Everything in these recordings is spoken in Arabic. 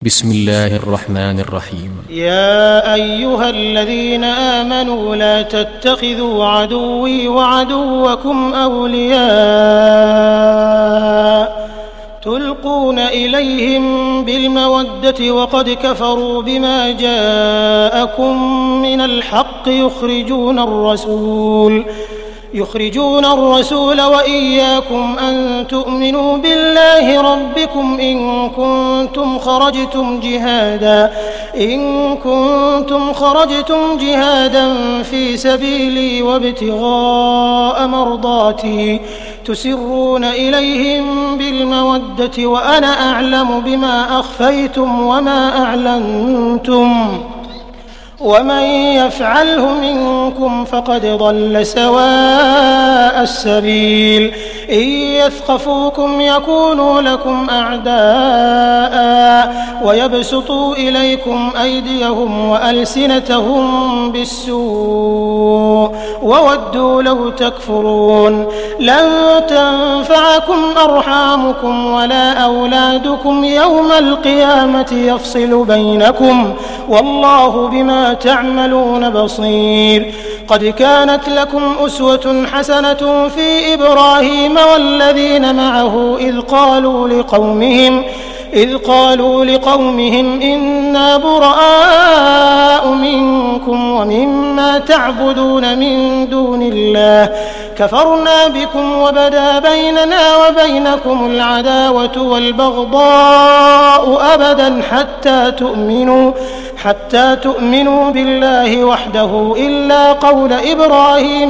بسم الله الرحمن الرحيم. يا أيها الذين آمنوا لا تتخذوا عدوي وعدوكم أولياء تلقون إليهم بالمودة وقد كفروا بما جاءكم من الحق يخرجون الرسول وإياكم أن تؤمنوا بالله ربكم إن كنتم خرجتم جهادا في سبيلي وابتغاء مرضاتي تسرون إليهم بالمودة وأنا أعلم بما أخفيتم وما أعلنتم ومن يفعله منكم فقد ضل سواء السبيل إن يثقفوكم يكونوا لكم أعداء ويبسطوا إليكم أيديهم وألسنتهم بالسوء وودوا لو تكفرون لن تنفعكم أرحامكم ولا أولادكم يوم القيامة يفصل بينكم والله بما تعملون بصير. قد كانت لكم أسوة حسنة في إبراهيم والذين معه إذ قالوا لقومهم إنا براء منكم ومما تعبدون من دون الله كفرنا بكم وبدا بيننا وبينكم العداوة والبغضاء أبدا حتى تؤمنوا بالله وحده إلا قول إبراهيم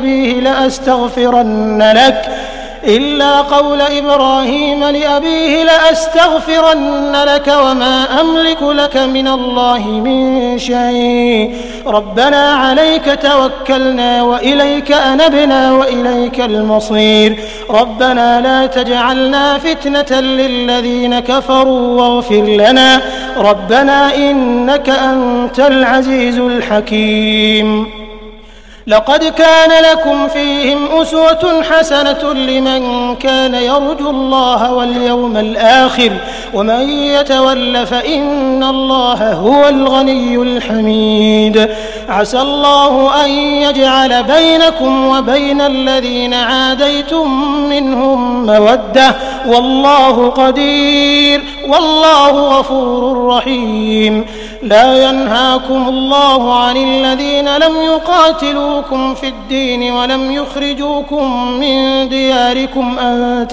لأبيه لأستغفرن لك وما أملك لك من الله من شيء ربنا عليك توكلنا وإليك أنبنا وإليك المصير ربنا لا تجعلنا فتنة للذين كفروا واغفر لنا ربنا إنك أنت العزيز الحكيم. لقد كان لكم فيهم أسوة حسنة لمن كان يرجو الله واليوم الآخر ومن يتول فإن الله هو الغني الحميد. عسى الله أن يجعل بينكم وبين الذين عاديتم منهم مودة والله قدير والله غفور رحيم. لا ينهاكم الله عن الذين لم يقاتلوكم في الدين ولم يخرجوكم من دياركم أن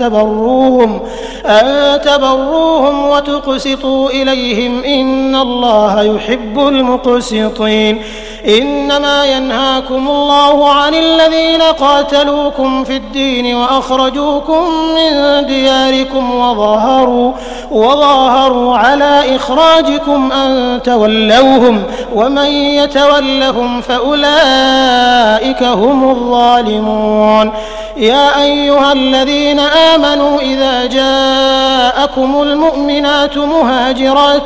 تبروهم وتقسطوا إليهم إن الله يحب المقسطين. إنما ينهاكم الله عن الذين قاتلوكم في الدين وأخرجوكم من دياركم وظاهروا على إخراجكم أن تولوهم ومن يتولهم فأولئك هم الظالمون. يا أيها الذين آمنوا إذا جاءكم المؤمنات مهاجرات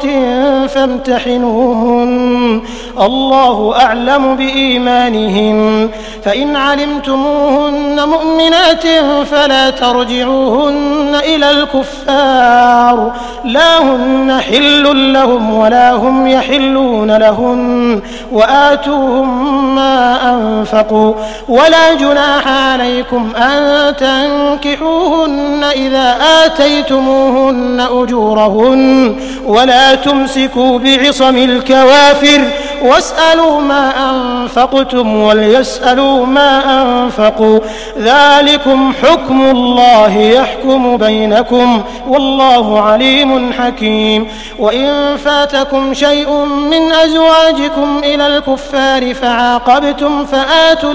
فامتحنوهن الله أعلم بإيمانهن فإن علمتموهن مؤمنات فلا ترجعوهن إلى الكفار لا هن حل لهم ولا هم يحلون لهن وآتوهم ما أنفقوا ولا جناح عليكم أن تنكحوهن إذا آتيتموهن أجورهن ولا تمسكوا بعصم الكوافر واسألوا ما أنفقتم وليسألوا ما أنفقوا ذلكم حكم الله يحكم بينكم والله عليم حكيم. وإن فاتكم شيء من أزواجكم إلى الكفار فعاقبتم فآتوا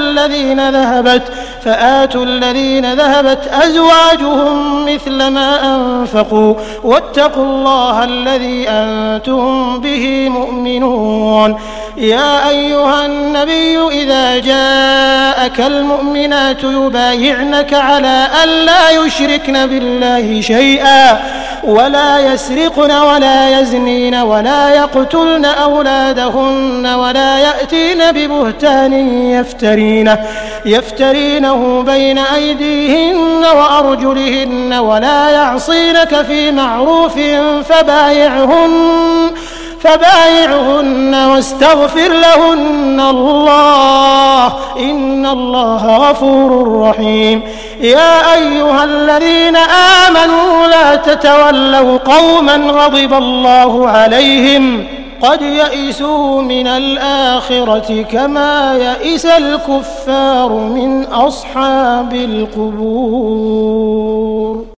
الذين ذهبت أزواجهم مثل ما أنفقوا واتقوا الله الذي أنتم به مؤمنون. يا أيها النبي إذا جاءك المؤمنات يبايعنك على أن لا يشركن بالله شيئا ولا يسرقن ولا يزنين ولا يقتلن أولادهن ولا يأتين ببهتان يفترينه بين أيديهن وأرجلهن ولا يعصينك في معروف فبايعهن فبايعهن واستغفر لهن الله إن الله غفور رحيم. يا أيها الذين آمنوا لا تتولوا قوما غضب الله عليهم قد يئسوا من الآخرة كما يئس الكفار من أصحاب القبور.